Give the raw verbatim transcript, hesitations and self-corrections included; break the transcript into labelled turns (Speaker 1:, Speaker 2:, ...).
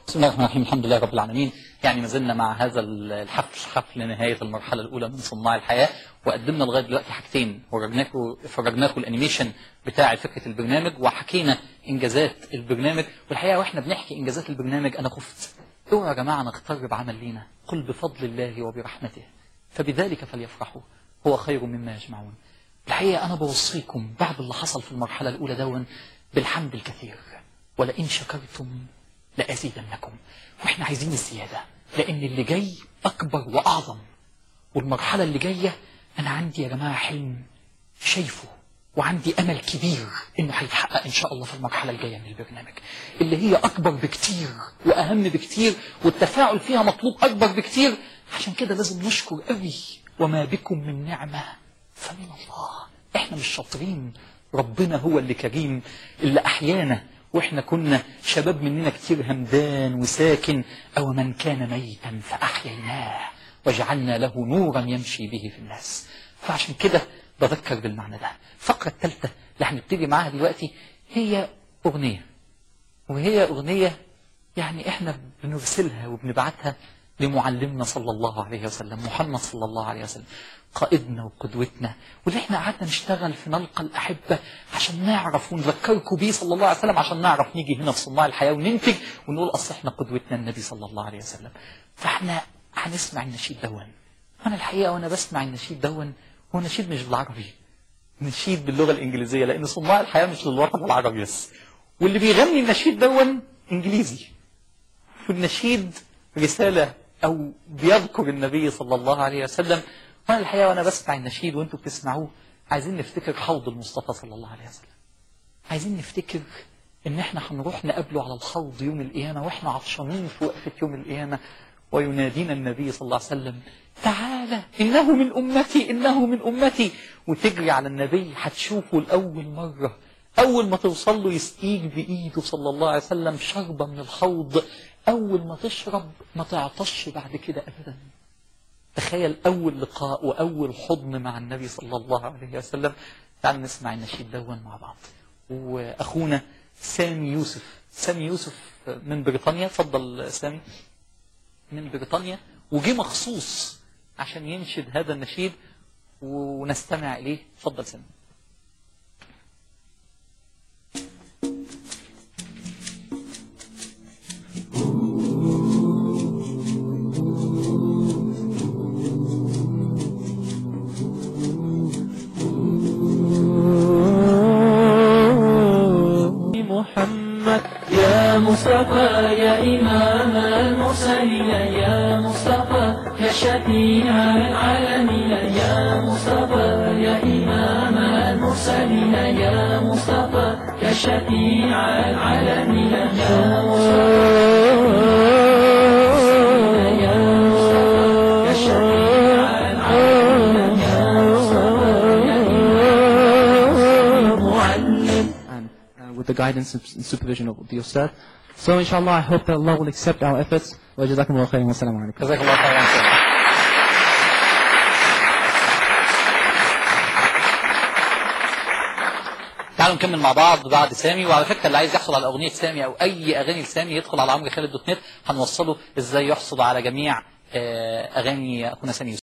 Speaker 1: بسم الله الرحمن الرحيم. الحمد لله رب العالمين. يعني ما زلنا مع هذا الحفل، حفل نهاية المرحلة الأولى من صناع الحياة، وقدمنا لغاية دلوقتي حاجتين، ورجناكم فرجناكم الأنيميشن بتاع فكرة البرنامج، وحكينا إنجازات البرنامج. والحقيقة وإحنا بنحكي إنجازات البرنامج أنا خفت، اوعوا يا جماعة نغتر بعمل لينا، قل بفضل الله وبرحمته فبذلك فليفرحوا هو خير مما يجمعون. الحقيقة أنا بوصيكم بعد اللي حصل في المرحلة الأولى دون بالحمد الكثير، ولئن شكرتم لأزيدنكم. واحنا عايزين الزيادة، لأن اللي جاي أكبر وأعظم. والمرحلة اللي جاية أنا عندي يا جماعة حلم شايفه، وعندي أمل كبير إنه هيتحقق إن شاء الله في المرحلة الجاية من البرنامج، اللي هي أكبر بكتير وأهم بكتير، والتفاعل فيها مطلوب أكبر بكتير. عشان كده لازم نشكر قوي، وما بكم من نعمة فمن الله. إحنا مش شاطرين، ربنا هو اللي كريم، اللي أحيانا وإحنا كنا شباب مننا كتير همدان وساكن. أو من كان ميتا فأحييناه وجعلنا له نورا يمشي به في الناس. فعشان كده بذكر بالمعنى ده. الفقرة الثالثة اللي هنبتدي معاها دلوقتي هي أغنية، وهي أغنية يعني إحنا بنرسلها وبنبعتها لمعلمنا صلى الله عليه وسلم، محمد صلى الله عليه وسلم، قائدنا وقدوتنا، واللي احنا قعدنا نشتغل في نلقى الأحبة عشان نعرف ونذكركم بيه صلى الله عليه وسلم، عشان نعرف نيجي هنا في صناع الحياة وننتج ونقول أصل احنا قدوتنا النبي صلى الله عليه وسلم. فاحنا هنسمع النشيد دون. أنا الحقيقة وأنا بسمع النشيد دون، هو نشيد مش بالعربي، نشيد باللغة الإنجليزية، لأن صناع الحياة مش للوطن العربي بس، واللي بيغني النشيد دون إنجليزي، والنشيد رسالة أو بيذكر النبي صلى الله عليه وسلم. وأنا الحقيقة وأنا بسمع النشيد وأنتوا بتسمعوه عايزين نفتكر حوض المصطفى صلى الله عليه وسلم، عايزين نفتكر إن إحنا هنروح نقابله على الحوض يوم القيامة وإحنا عطشانين في وقفة يوم القيامة، وينادينا النبي صلى الله عليه وسلم تعالى إنه من أمتي إنه من أمتي، وتجري على النبي هتشوفه لأول مرة، أول ما توصل له يسقيك بإيده صلى الله عليه وسلم شربة من الحوض، أول ما تشرب ما تعطش بعد كده أبدا. تخيل أول لقاء وأول حضن مع النبي صلى الله عليه وسلم. تعالوا نسمع النشيد دون مع بعض. وأخونا سامي يوسف، سامي يوسف من بريطانيا، اتفضل سامي، من بريطانيا، وجي مخصوص عشان ينشد هذا النشيد ونستمع إليه. اتفضل سامي.
Speaker 2: محمد يا مصطفى يا إمام المرسلين، يا مصطفى يا شفيع العالمين، يا مصطفى يا إمام المرسلين، يا مصطفى يا شفيع العالمين، يا مصطفى with the guidance and supervision of the Ustad. So inshallah I hope that Allah will accept our efforts. Wa jazakumullahu khairan wa assalamu alaikum.
Speaker 1: جزاكم الله خيرا. تعالوا نكمل مع بعض بعد سامي. وعلى فكرة اللي عايز يحصل على أغنية سامي أو أي أغاني لسامي يدخل على عمرو خالد دوت نت، هنوصله إزاي يحصل على جميع أغاني أخونا سامي.